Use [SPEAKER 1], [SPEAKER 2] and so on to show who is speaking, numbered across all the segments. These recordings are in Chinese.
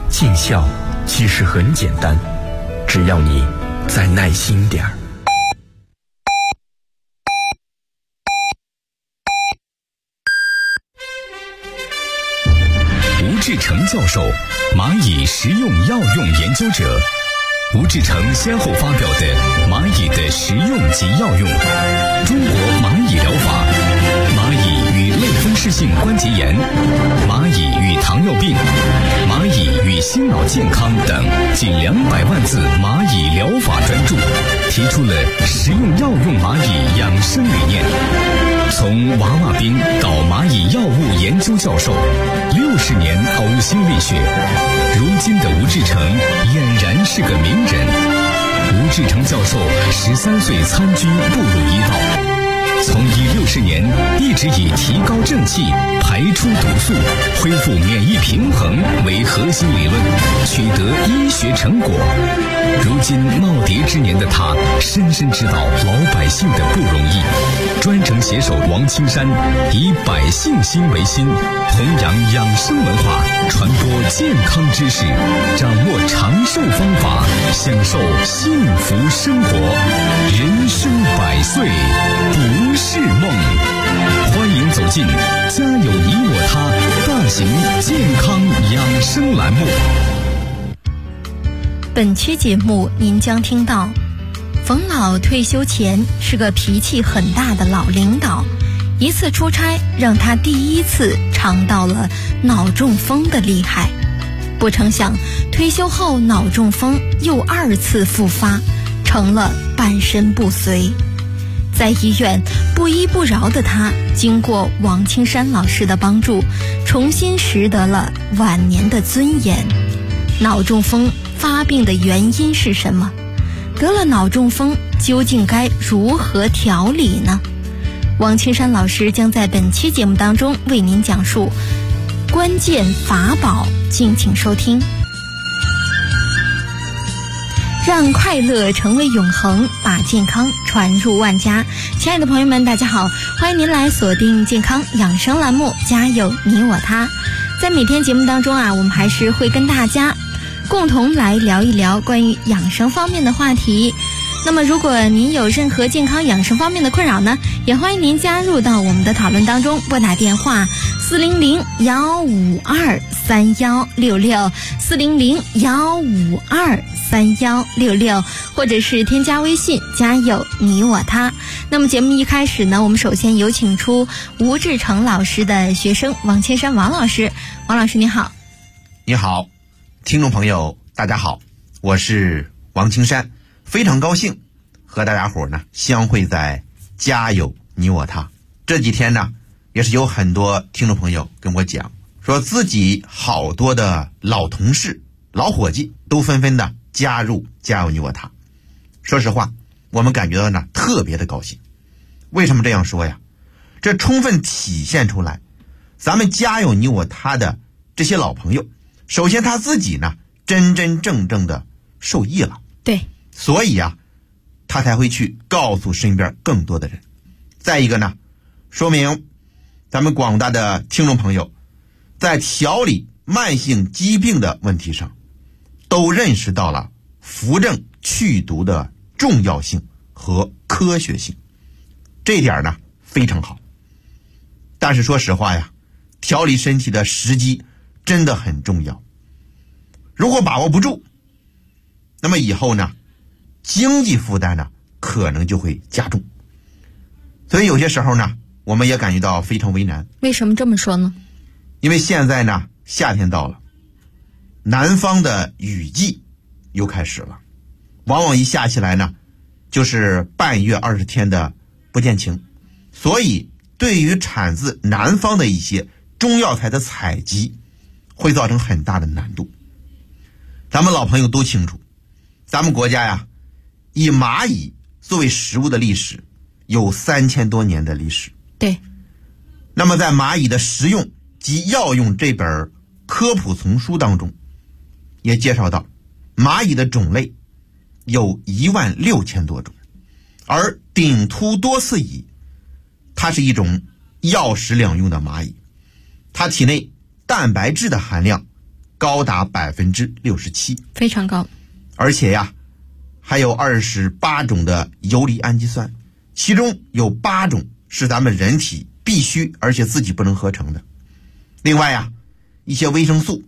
[SPEAKER 1] 尽孝其实很简单，只要你再耐心点儿。
[SPEAKER 2] 吴志成教授，蚂蚁食用药用研究者。吴志成先后发表的《蚂蚁的食用及药用》、《中国蚂蚁疗法》、《蚂蚁与类风湿性关节炎》、《蚂蚁与糖尿病》、《蚂蚁与心脑健康》等近200万字蚂蚁疗法专著，提出了食用药用蚂蚁养生理念。从娃娃兵到蚂蚁药物研究教授，60年呕心沥血，如今的吴志成俨然是个名人。吴志成教授13岁参军步入医道，从医60年一直以提高正气、排出毒素、恢复免疫平衡为核心理论，取得医学成果。如今耄耋之年的他，深深知道老百姓的不容易，专程携手王青山，以百姓心为心，弘扬养生文化，传播健康知识，掌握长寿方法，享受幸福生活。人生100岁不是梦。欢迎走进家有你我他大型健康养生栏目。
[SPEAKER 3] 本期节目您将听到，冯老退休前是个脾气很大的老领导，一次出差让他第一次尝到了脑中风的厉害，不成想退休后脑中风又2次复发，成了半身不遂。在医院不依不饶的他，经过王青山老师的帮助，重新拾得了晚年的尊严。脑中风发病的原因是什么？得了脑中风究竟该如何调理呢？王青山老师将在本期节目当中为您讲述关键法宝，敬请收听。让快乐成为永恒，把健康传入万家。亲爱的朋友们，大家好，欢迎您来锁定健康养生栏目，家有你我他。在每天节目当中我们还是会跟大家共同来聊一聊关于养生方面的话题。那么如果您有任何健康养生方面的困扰呢，也欢迎您加入到我们的讨论当中，拨打电话400-152-3166 400-152-3166，或者是添加微信家有你我他。那么节目一开始呢，我们首先有请出吴志成老师的学生王千山王老师。王老师你好。
[SPEAKER 4] 你好，听众朋友大家好，我是王青山，非常高兴和大家伙呢相会在家有你我他。这几天呢，也是有很多听众朋友跟我讲，说自己好多的老同事、老伙计都纷纷的加入家有你我他。说实话，我们感觉到呢特别的高兴。为什么这样说呀？这充分体现出来，咱们家有你我他的这些老朋友，首先他自己呢真真正正的受益了，
[SPEAKER 3] 对，
[SPEAKER 4] 所以他才会去告诉身边更多的人。再一个呢，说明咱们广大的听众朋友在调理慢性疾病的问题上都认识到了扶正祛毒的重要性和科学性，这一点呢非常好。但是说实话呀，调理身体的时机真的很重要，如果把握不住，那么以后呢经济负担呢可能就会加重。所以有些时候呢，我们也感觉到非常为难。
[SPEAKER 3] 为什么这么说呢？
[SPEAKER 4] 因为现在呢夏天到了，南方的雨季又开始了，往往一下起来呢就是半月20天的不见晴，所以对于产自南方的一些中药材的采集会造成很大的难度。咱们老朋友都清楚，咱们国家呀以蚂蚁作为食物的历史有3000多年的历史。
[SPEAKER 3] 对。
[SPEAKER 4] 那么在蚂蚁的食用及药用这本科普丛书当中也介绍到，蚂蚁的种类有16000多种，而顶突多刺蚁它是一种药食两用的蚂蚁，它体内蛋白质的含量高达67%，
[SPEAKER 3] 非常高。
[SPEAKER 4] 而且呀，还有28种的游离氨基酸，其中有8种是咱们人体必须而且自己不能合成的。另外呀，一些维生素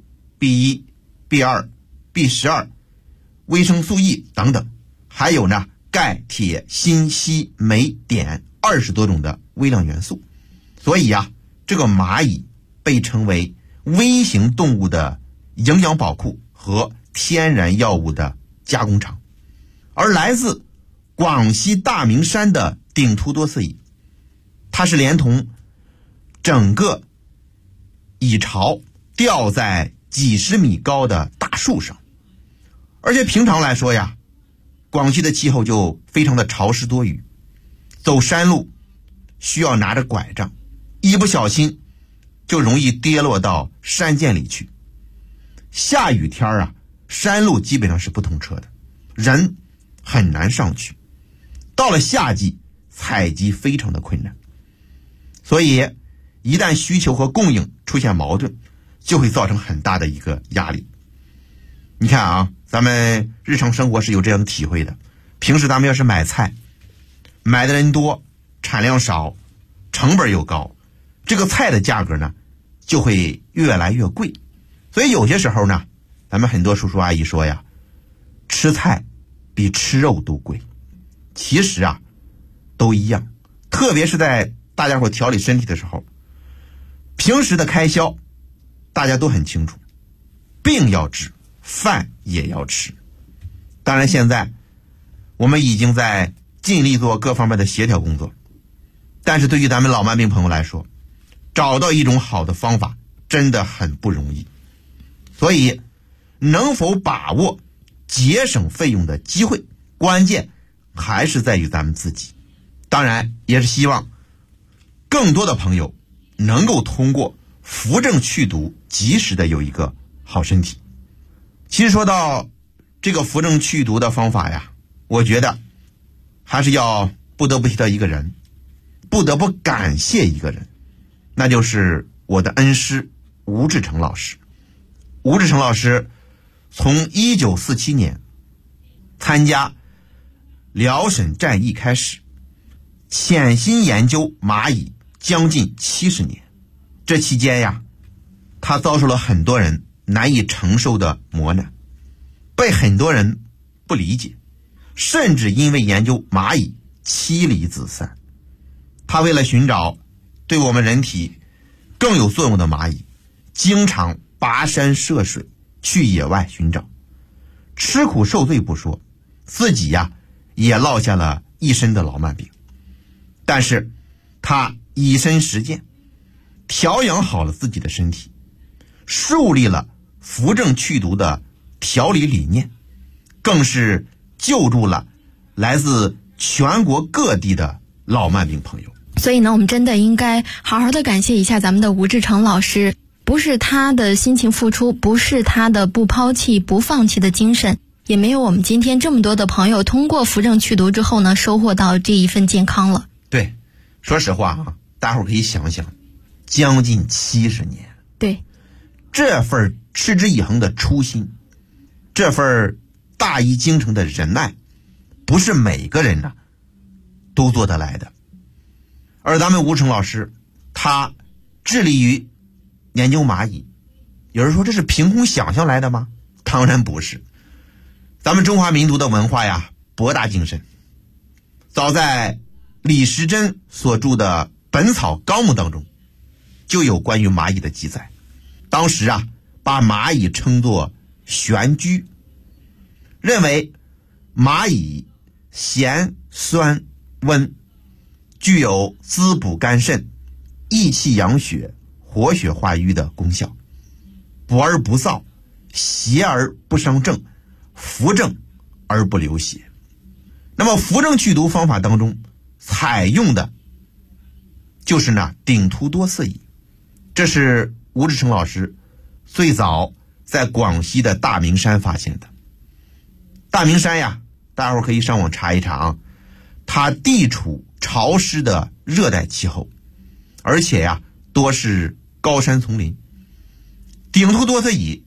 [SPEAKER 4] B1、B2、B12、维生素 E 等等，还有呢钙、铁、锌、硒、镁、碘20多种的微量元素。所以呀，这个蚂蚁被称为微型动物的营养宝库和天然药物的加工厂。而来自广西大明山的顶突多刺蚁，它是连同整个蚁巢吊在几十米高的大树上。而且平常来说呀，广西的气候就非常的潮湿多雨，走山路需要拿着拐杖，一不小心就容易跌落到山涧里去。下雨天啊，山路基本上是不通车的，人很难上去。到了夏季，采集非常的困难。所以一旦需求和供应出现矛盾，就会造成很大的一个压力。你看啊，咱们日常生活是有这样的体会的。平时咱们要是买菜，买的人多，产量少，成本又高，这个菜的价格呢就会越来越贵。所以有些时候呢，咱们很多叔叔阿姨说呀，吃菜比吃肉都贵。其实啊都一样，特别是在大家伙调理身体的时候，平时的开销大家都很清楚，病要治，饭也要吃。当然现在我们已经在尽力做各方面的协调工作，但是对于咱们老慢病朋友来说，找到一种好的方法真的很不容易。所以能否把握节省费用的机会，关键还是在于咱们自己。当然也是希望更多的朋友能够通过扶正祛毒及时的有一个好身体。其实说到这个扶正祛毒的方法呀，我觉得还是要不得不提到一个人，不得不感谢一个人，那就是我的恩师吴志成老师。吴志成老师从1947年参加辽沈战役开始，潜心研究蚂蚁将近70年。这期间呀，他遭受了很多人难以承受的磨难，被很多人不理解，甚至因为研究蚂蚁妻离子散。他为了寻找对我们人体更有作用的蚂蚁，经常跋山涉水去野外寻找，吃苦受罪不说，自己呀也落下了一身的老慢病。但是他以身实践，调养好了自己的身体，树立了扶正祛毒的调理理念，更是救助了来自全国各地的老慢病朋友。
[SPEAKER 3] 所以呢，我们真的应该好好的感谢一下咱们的吴志成老师，不是他的辛勤付出，不是他的不抛弃不放弃的精神，也没有我们今天这么多的朋友通过扶正祛毒之后呢，收获到这一份健康了。
[SPEAKER 4] 对，说实话啊，大伙儿可以想想，将近70年，
[SPEAKER 3] 对，
[SPEAKER 4] 这份持之以恒的初心，这份大医精诚的仁爱，不是每个人呢都做得来的。而咱们吴成老师，他致力于研究蚂蚁，有人说这是凭空想象来的吗？当然不是。咱们中华民族的文化呀，博大精深。早在李时珍所著的《本草纲目》当中，就有关于蚂蚁的记载。当时啊，把蚂蚁称作玄居，认为蚂蚁咸酸温，具有滋补肝肾、益气养血、活血化瘀的功效，补而不燥，邪而不伤正，扶正而不流血。那么扶正祛毒方法当中采用的就是呢顶突多刺蚁，这是吴志成老师最早在广西的大明山发现的。大明山呀，大伙可以上网查一查啊，它地处潮湿的热带气候，而且呀多是高山丛林。顶突多刺蚁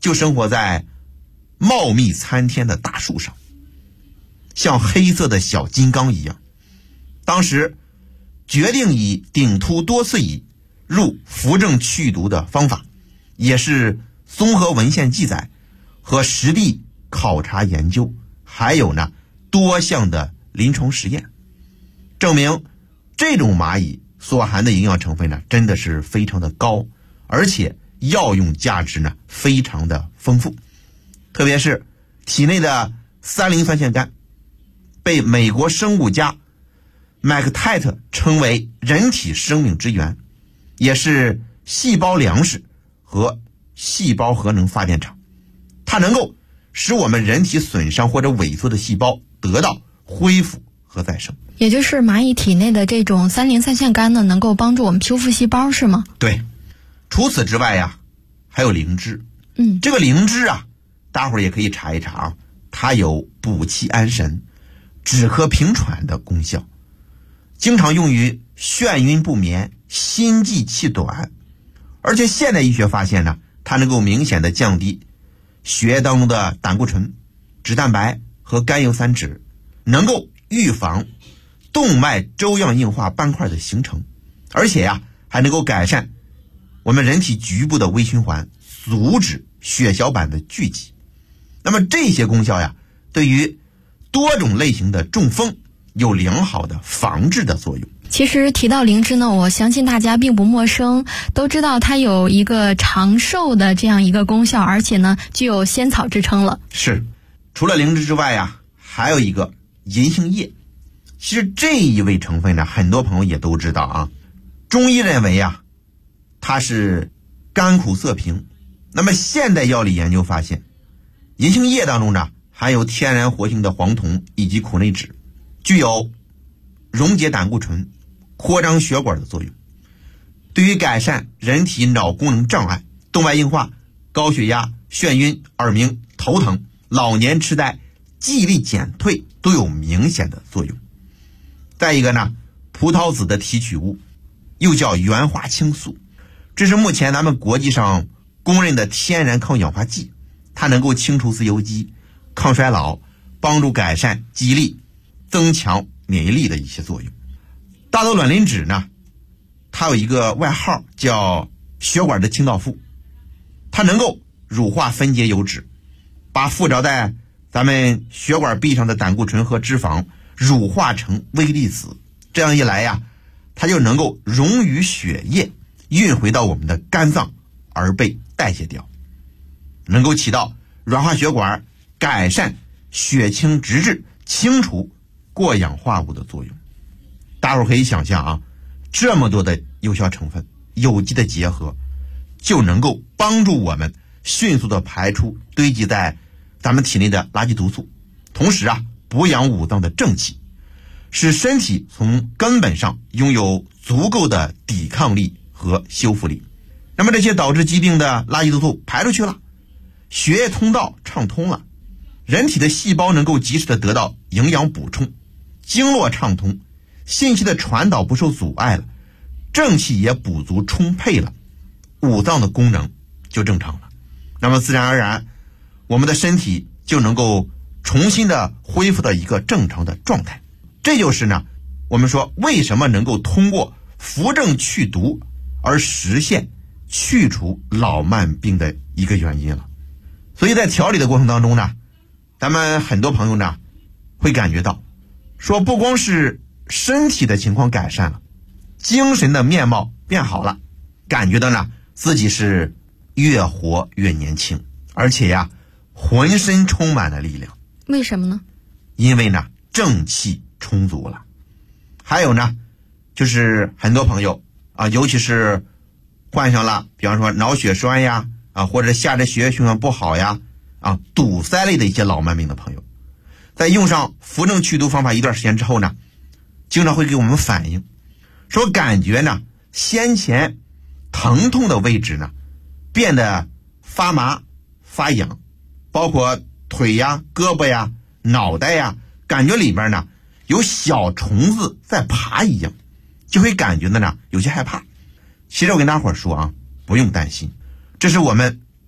[SPEAKER 4] 就生活在茂密参天的大树上，像黑色的小金刚一样。当时决定以顶突多次乙入扶正去毒的方法，也是综合文献记载和实地考察研究，还有呢多项的临床实验，证明这种蚂蚁所含的营养成分呢真的是非常的高，而且药用价值呢非常的丰富。特别是体内的3磷酸腺苷被美国生物家麦克泰特称为人体生命之源，也是细胞粮食和细胞核能发电厂，它能够使我们人体损伤或者萎缩的细胞得到恢复和再生。
[SPEAKER 3] 也就是蚂蚁体内的这种3磷酸腺苷呢，能够帮助我们修复细胞，是吗？
[SPEAKER 4] 对。除此之外呀，还有灵芝。这个灵芝啊，大伙儿也可以查一查啊，它有补气安神、止咳平喘的功效，经常用于眩晕不眠、心悸气短。而且现代医学发现呢，它能够明显的降低血液当中的胆固醇、脂蛋白和甘油三酯，能够预防动脉粥样硬化斑块的形成，而且呀，还能够改善我们人体局部的微循环，阻止血小板的聚集。那么这些功效呀，对于多种类型的中风有良好的防治的作用。
[SPEAKER 3] 其实提到灵芝呢，我相信大家并不陌生，都知道它有一个长寿的这样一个功效，而且呢具有仙草之称了。
[SPEAKER 4] 是，除了灵芝之外呀，还有一个银杏叶。其实这一味成分呢，很多朋友也都知道啊。中医认为呀，它是甘苦涩平。那么现代药理研究发现，银杏叶当中呢含有天然活性的黄酮以及苦内酯，具有溶解胆固醇、扩张血管的作用，对于改善人体脑功能障碍、动脉硬化、高血压、眩晕、耳鸣、头疼、老年痴呆、记忆力减退都有明显的作用。再一个呢，葡萄籽的提取物又叫原花青素，这是目前咱们国际上公认的天然抗氧化剂，它能够清除自由基、抗衰老，帮助改善记忆力、增强免疫力的一些作用。大豆卵磷脂呢，它有一个外号叫血管的清道夫，它能够乳化分解油脂，把附着在咱们血管壁上的胆固醇和脂肪乳化成微粒子，这样一来呀，它就能够溶于血液，运回到我们的肝脏而被代谢掉，能够起到软化血管、改善血清脂质、清除过氧化物的作用。大伙儿可以想象啊，这么多的有效成分有机的结合，就能够帮助我们迅速的排出堆积在咱们体内的垃圾毒素，同时啊，补养五脏的正气，使身体从根本上拥有足够的抵抗力和修复力。那么这些导致疾病的垃圾毒素排出去了，血液通道畅通了，人体的细胞能够及时的得到营养补充，经络畅通，信息的传导不受阻碍了，正气也补足充沛了，五脏的功能就正常了。那么自然而然，我们的身体就能够重新的恢复到一个正常的状态。这就是呢，我们说为什么能够通过扶正祛毒而实现去除老慢病的一个原因了。所以在调理的过程当中呢，咱们很多朋友呢会感觉到说，不光是身体的情况改善了，精神的面貌变好了，感觉到呢自己是越活越年轻，而且呀浑身充满了力量。
[SPEAKER 3] 为什么呢？
[SPEAKER 4] 因为呢正气充足了。还有呢，就是很多朋友啊，尤其是患上了比方说脑血栓呀啊，或者下肢血液循环不好呀啊，堵塞类的一些老慢病的朋友，在用上扶正祛毒方法一段时间之后呢，经常会给我们反映说，感觉呢先前疼痛的位置呢变得发麻发痒，包括腿呀、胳膊呀、脑袋呀，感觉里面呢有小虫子在爬一样，就会感觉呢有些害怕。其实我跟大伙说啊，不用担心，这是我们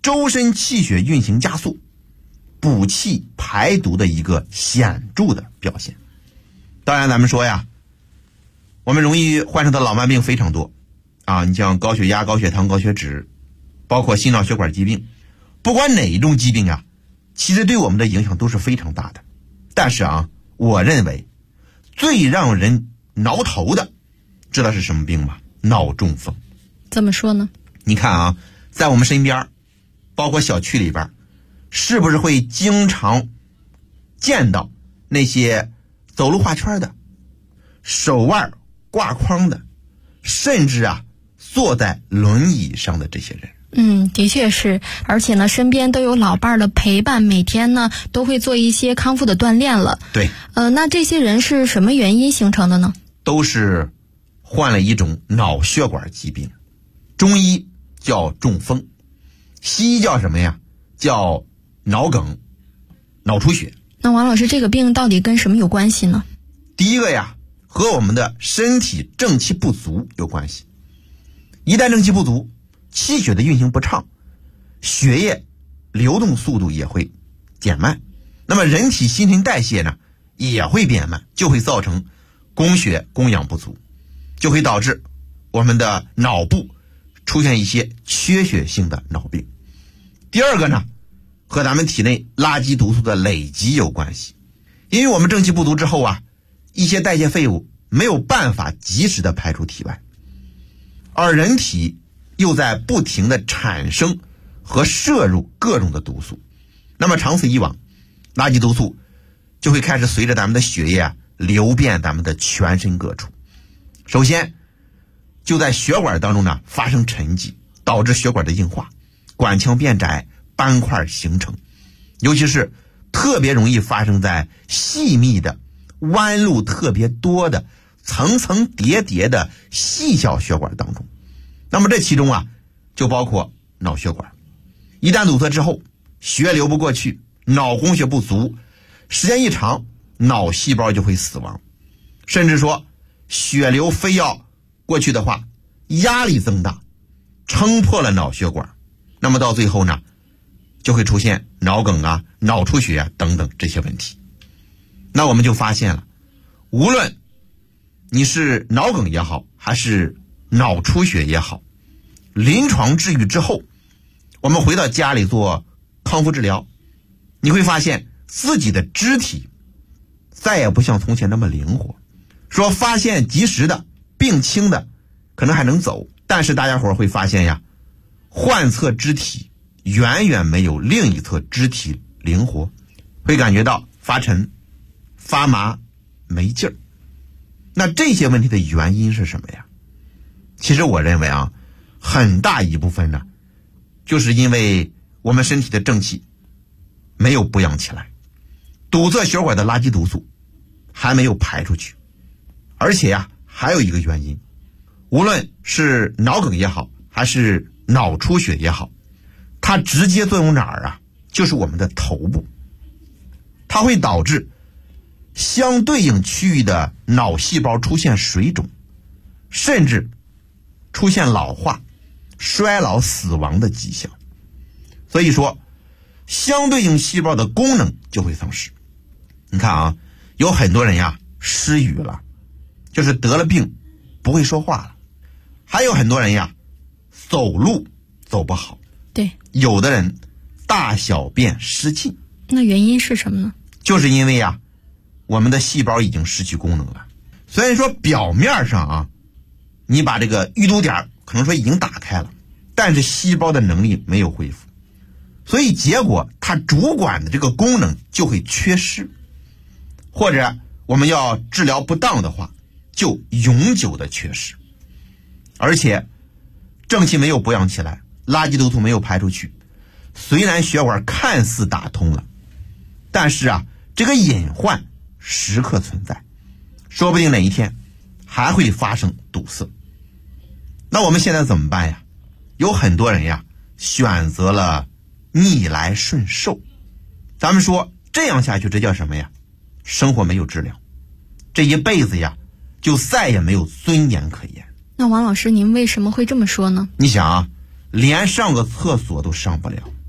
[SPEAKER 4] 周身气血运行加速，补气排毒的一个显著的表现。当然咱们说呀，我们容易患上的老慢病非常多啊，你像高血压、高血糖、高血脂，包括心脑血管疾病，不管哪一种疾病啊，其实对我们的影响都是非常大的。但是啊，我认为最让人挠头的，知道是什么病吗？脑中风。
[SPEAKER 3] 怎么说呢？
[SPEAKER 4] 你看啊，在我们身边，包括小区里边，是不是会经常见到那些走路画圈的、手腕挂筐的，甚至啊坐在轮椅上的这些人？
[SPEAKER 3] 的确是，而且呢，身边都有老伴的陪伴，每天呢都会做一些康复的锻炼了。
[SPEAKER 4] 对，
[SPEAKER 3] 那这些人是什么原因形成的呢？
[SPEAKER 4] 都是患了一种脑血管疾病，中医叫中风，西医叫什么呀？叫脑梗、脑出血。
[SPEAKER 3] 那王老师，这个病到底跟什么有关系呢？
[SPEAKER 4] 第一个呀，和我们的身体正气不足有关系。一旦正气不足，气血的运行不畅，血液流动速度也会减慢，那么人体新陈代谢呢也会变慢，就会造成供血供氧不足，就会导致我们的脑部出现一些缺血性的脑病。第二个呢，和咱们体内垃圾毒素的累积有关系。因为我们正气不足之后啊，一些代谢废物没有办法及时的排出体外，而人体又在不停的产生和摄入各种的毒素，那么长此以往，垃圾毒素就会开始随着咱们的血液流遍咱们的全身各处。首先就在血管当中呢发生沉积，导致血管的硬化，管腔变窄，斑块形成，尤其是特别容易发生在细密的弯路特别多的层层叠叠的细小血管当中。那么这其中啊就包括脑血管，一旦堵塞之后，血流不过去，脑供血不足，时间一长，脑细胞就会死亡，甚至说血流非要过去的话，压力增大，撑破了脑血管，那么到最后呢就会出现脑梗啊、脑出血啊等等这些问题。那我们就发现了，无论你是脑梗也好，还是脑出血也好，临床治愈之后，我们回到家里做康复治疗，你会发现自己的肢体再也不像从前那么灵活。说发现及时的病轻的可能还能走，但是大家伙会发现呀，患侧肢体远远没有另一侧肢体灵活，会感觉到发沉、发麻、没劲儿。那这些问题的原因是什么呀？其实我认为啊，很大一部分呢，就是因为我们身体的正气没有补养起来，堵塞血管的垃圾毒素还没有排出去。而且呀，还有一个原因，无论是脑梗也好，还是脑出血也好，它直接作用哪儿啊？就是我们的头部，它会导致相对应区域的脑细胞出现水肿，甚至出现老化、衰老、死亡的迹象。所以说，相对应细胞的功能就会丧失。你看啊，有很多人呀失语了，就是得了病不会说话了；还有很多人呀走路走不好，
[SPEAKER 3] 对，
[SPEAKER 4] 有的人大小便失禁。
[SPEAKER 3] 那原因是什么呢？
[SPEAKER 4] 就是因为呀，我们的细胞已经失去功能了。虽然说表面上啊，你把这个淤堵点可能说已经打开了，但是细胞的能力没有恢复，所以结果它主管的这个功能就会缺失，或者我们要治疗不当的话，就永久的缺失。而且正气没有补养起来，垃圾毒素没有排出去，虽然血管看似打通了，但是啊，这个隐患时刻存在，说不定哪一天还会发生堵塞。那我们现在怎么办呀？有很多人呀选择了逆来顺受，咱们说这样下去，这叫什么呀？生活没有质量，这一辈子呀就再也没有尊严可言。
[SPEAKER 3] 那王老师，您为什么会这么说呢？
[SPEAKER 4] 你想啊，连上个厕所都上不了，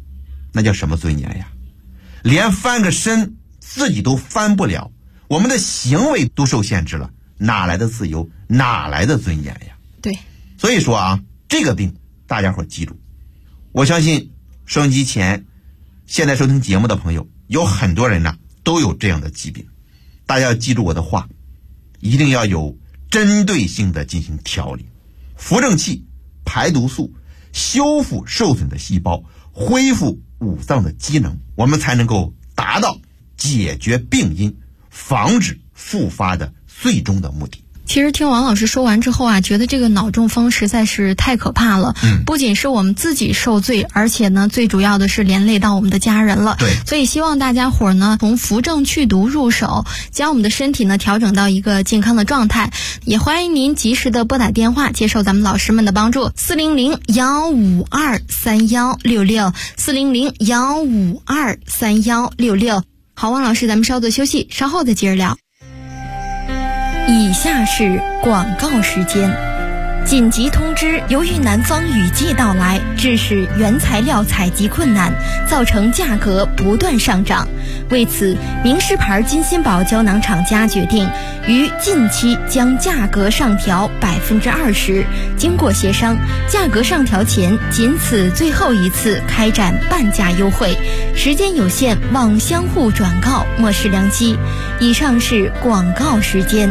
[SPEAKER 4] 那叫什么尊严呀？连翻个身自己都翻不了，我们的行为都受限制了，哪来的自由，哪来的尊严呀？
[SPEAKER 3] 对，
[SPEAKER 4] 所以说啊，这个病大家伙记住，我相信收音机前现在收听节目的朋友有很多人呢都有这样的疾病，大家要记住我的话，一定要有针对性的进行调理，扶正气，排毒素，修复受损的细胞，恢复五脏的机能，我们才能够达到解决病因，防止复发的最终的目的。
[SPEAKER 3] 其实听王老师说完之后啊，觉得这个脑中风实在是太可怕了。不仅是我们自己受罪，而且呢，最主要的是连累到我们的家人了。
[SPEAKER 4] 对，
[SPEAKER 3] 所以希望大家伙呢，从扶正祛毒入手，将我们的身体呢调整到一个健康的状态。也欢迎您及时的拨打电话，接受咱们老师们的帮助，400-152-3166，400-152-3166。好，王老师，咱们稍作休息，稍后再接着聊。以下是广告时间。紧急通知，由于南方雨季到来，致使原材料采集困难，造成价格不断上涨。为此，名仕牌金鑫宝胶囊厂家决定于近期将价格上调20%。经过协商，价格上调前仅此最后一次开展半价优惠，时间有限，望相互转告，莫视良机。以上是广告时间。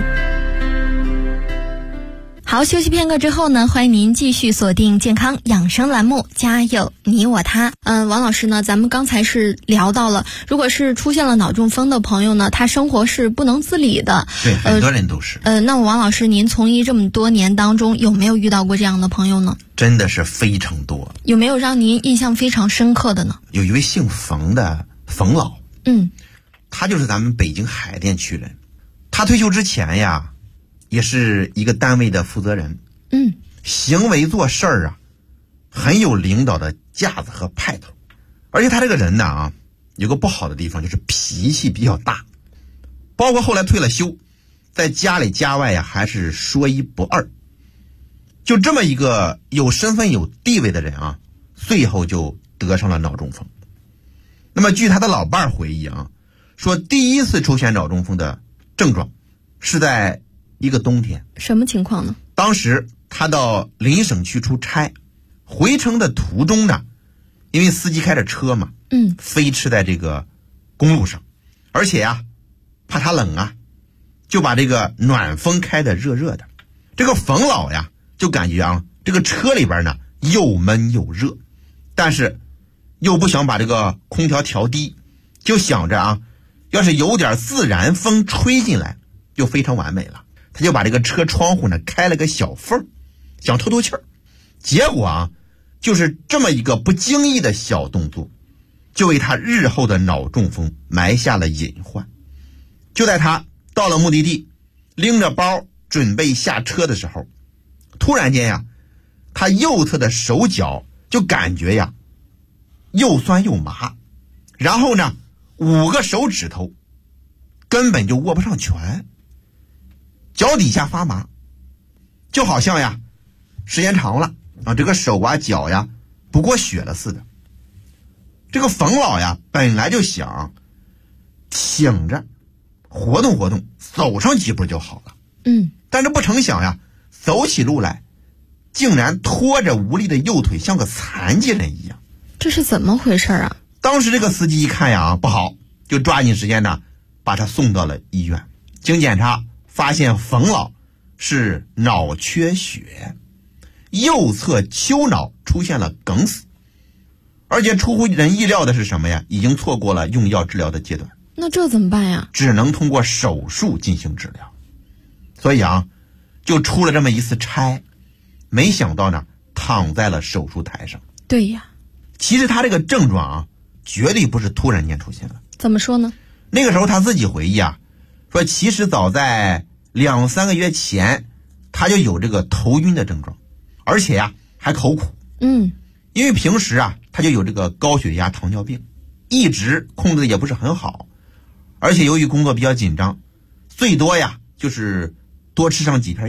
[SPEAKER 3] 好，休息片刻之后呢，欢迎您继续锁定健康养生栏目，家有你我他。王老师呢，咱们刚才是聊到了，如果是出现了脑中风的朋友呢，他生活是不能自理的。
[SPEAKER 4] 对，很多人都是。
[SPEAKER 3] 那王老师，您从医这么多年当中，有没有遇到过这样的朋友呢？
[SPEAKER 4] 真的是非常多。
[SPEAKER 3] 有没有让您印象非常深刻的呢？
[SPEAKER 4] 有一位姓冯的冯老，他就是咱们北京海淀区人。他退休之前呀，也是一个单位的负责人，行为做事儿啊，很有领导的架子和派头。而且他这个人呢有个不好的地方，就是脾气比较大，包括后来退了休，在家里家外呀还是说一不二。就这么一个有身份有地位的人啊，最后就得上了脑中风。那么据他的老伴回忆啊，说第一次出现脑中风的症状是在一个冬天。
[SPEAKER 3] 什么情况呢？当
[SPEAKER 4] 时他到邻省区出差，回程的途中呢，因为司机开着车嘛，飞驰在这个公路上，而且呀，怕他冷啊，就把这个暖风开得热热的。这个冯老呀，就感觉啊，这个车里边呢又闷又热，但是又不想把这个空调调低，就想着啊，要是有点自然风吹进来，就非常完美了。他就把这个车窗户呢开了个小缝，想透透气儿。结果啊，就是这么一个不经意的小动作，就为他日后的脑中风埋下了隐患。就在他到了目的地，拎着包准备下车的时候，突然间呀，他右侧的手脚就感觉呀又酸又麻，然后呢5个手指头根本就握不上拳，脚底下发麻，就好像呀时间长了啊，这个手啊脚呀不过血了似的。这个冯老呀本来就想挺着活动活动，走上几步就好了，但是不成想呀，走起路来竟然拖着无力的右腿，像个残疾人一样。
[SPEAKER 3] 这是怎么回事啊？
[SPEAKER 4] 当时这个司机一看呀不好，就抓紧时间呢把他送到了医院。经检查发现冯老是脑缺血，右侧丘脑出现了梗死，而且出乎人意料的是什么呀？已经错过了用药治疗的阶段。
[SPEAKER 3] 那这怎么办呀？
[SPEAKER 4] 只能通过手术进行治疗。所以啊，就出了这么一次差，没想到呢躺在了手术台上。
[SPEAKER 3] 对呀，
[SPEAKER 4] 其实他这个症状啊绝对不是突然间出现的。
[SPEAKER 3] 怎么说呢？
[SPEAKER 4] 那个时候他自己回忆啊，说其实早在2-3个月前他就有这个头晕的症状，而且呀还口苦。因为平时啊他就有这个高血压糖尿病，一直控制的也不是很好，而且由于工作比较紧张，最多呀就是多吃上几片药。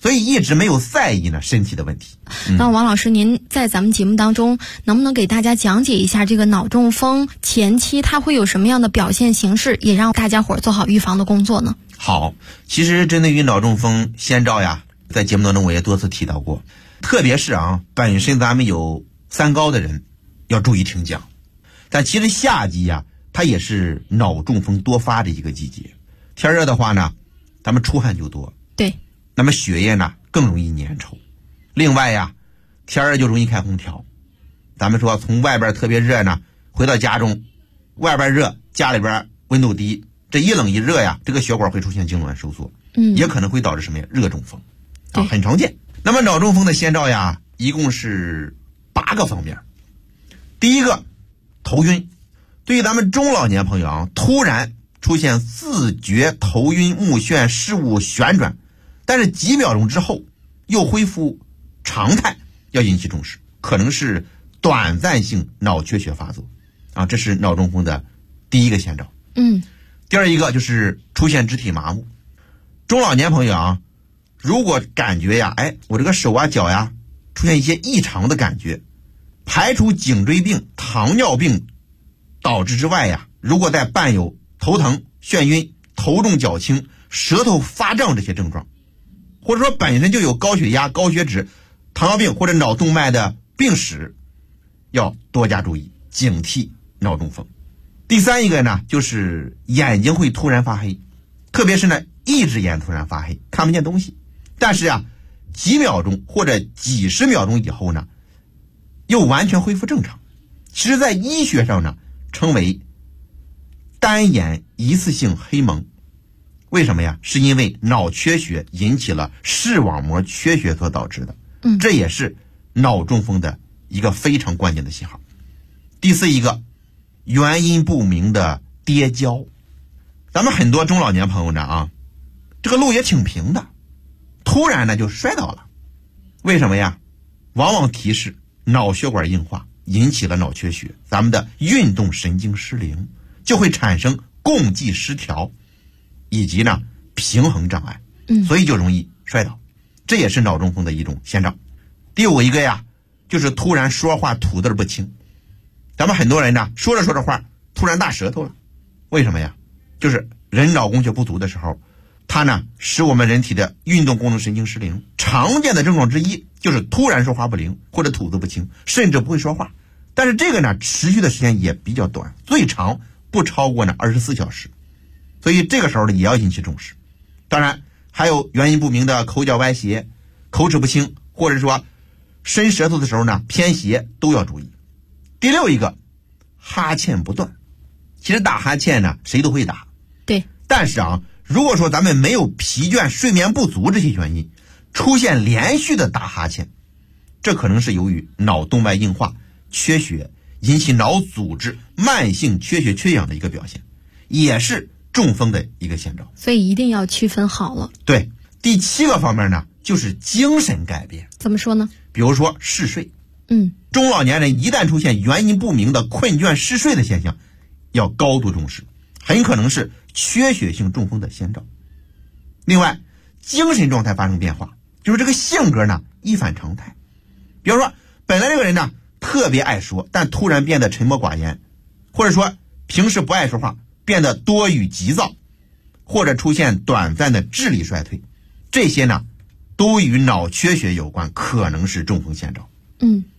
[SPEAKER 4] 所以一直没有在意呢身体的问题。
[SPEAKER 3] 那王老师，您在咱们节目当中能不能给大家讲解一下这个脑中风前期它会有什么样的表现形式，也让大家伙做好预防的工作呢？
[SPEAKER 4] 好，其实针对于脑中风先兆呀，在节目当中我也多次提到过，特别是本身咱们有三高的人要注意听讲。但其实夏季呀，它也是脑中风多发的一个季节。天热的话呢，咱们出汗就多，
[SPEAKER 3] 对，
[SPEAKER 4] 那么血液呢更容易粘稠。另外呀，天热就容易开空调。咱们说从外边特别热呢，回到家中，外边热，家里边温度低，这一冷一热呀，这个血管会出现痉挛收缩，也可能会导致什么呀？热中风很常见。那么脑中风的先兆呀，一共是8个方面。第一个，头晕。对于咱们中老年朋友突然出现自觉头晕目眩事物旋转，但是几秒钟之后又恢复常态，要引起重视，可能是短暂性脑缺血发作这是脑中风的第一个先兆。第二一个就是出现肢体麻木。中老年朋友如果感觉我这个手脚出现一些异常的感觉，排除颈椎病、糖尿病导致之外如果再伴有头疼、眩晕、头重脚轻、舌头发胀这些症状，或者说本身就有高血压、高血脂、糖尿病或者脑动脉的病史，要多加注意，警惕脑中风。第三一个呢，就是眼睛会突然发黑，特别是呢一只眼突然发黑，看不见东西，但是几秒钟或者几十秒钟以后呢，又完全恢复正常。其实在医学上呢，称为单眼一次性黑蒙。为什么呀？是因为脑缺血引起了视网膜缺血所导致的。这也是脑中风的一个非常关键的信号。第四一个，原因不明的跌跤。咱们很多中老年朋友呢这个路也挺平的，突然呢就摔倒了。为什么呀？往往提示脑血管硬化引起了脑缺血，咱们的运动神经失灵，就会产生共济失调以及呢平衡障碍，所以就容易摔倒，这也是脑中风的一种先兆。第五一个呀，就是突然说话吐字不清。咱们很多人呢说着说着话突然大舌头了，为什么呀？就是人脑供血不足的时候，它呢使我们人体的运动功能神经失灵。常见的症状之一就是突然说话不灵或者吐字不清，甚至不会说话。但是这个呢持续的时间也比较短，最长不超过呢24小时，所以这个时候呢也要引起重视。当然还有原因不明的口角歪斜、口齿不清，或者说伸舌头的时候呢偏斜，都要注意。第六一个，哈欠不断。其实打哈欠呢谁都会打，
[SPEAKER 3] 对，
[SPEAKER 4] 但是如果说咱们没有疲倦、睡眠不足这些原因，出现连续的打哈欠，这可能是由于脑动脉硬化、缺血引起脑组织慢性缺血缺氧的一个表现，也是中风的一个先兆。
[SPEAKER 3] 所以一定要区分好了。
[SPEAKER 4] 对，第7个方面呢，就是精神改变。
[SPEAKER 3] 怎么说呢？
[SPEAKER 4] 比如说嗜睡。中老年人一旦出现原因不明的困倦嗜睡的现象，要高度重视，很可能是缺血性中风的先兆。另外，精神状态发生变化，就是这个性格呢一反常态。比如说本来这个人呢特别爱说，但突然变得沉默寡言，或者说平时不爱说话，变得多语急躁，或者出现短暂的智力衰退，这些呢都与脑缺血有关，可能是中风先兆。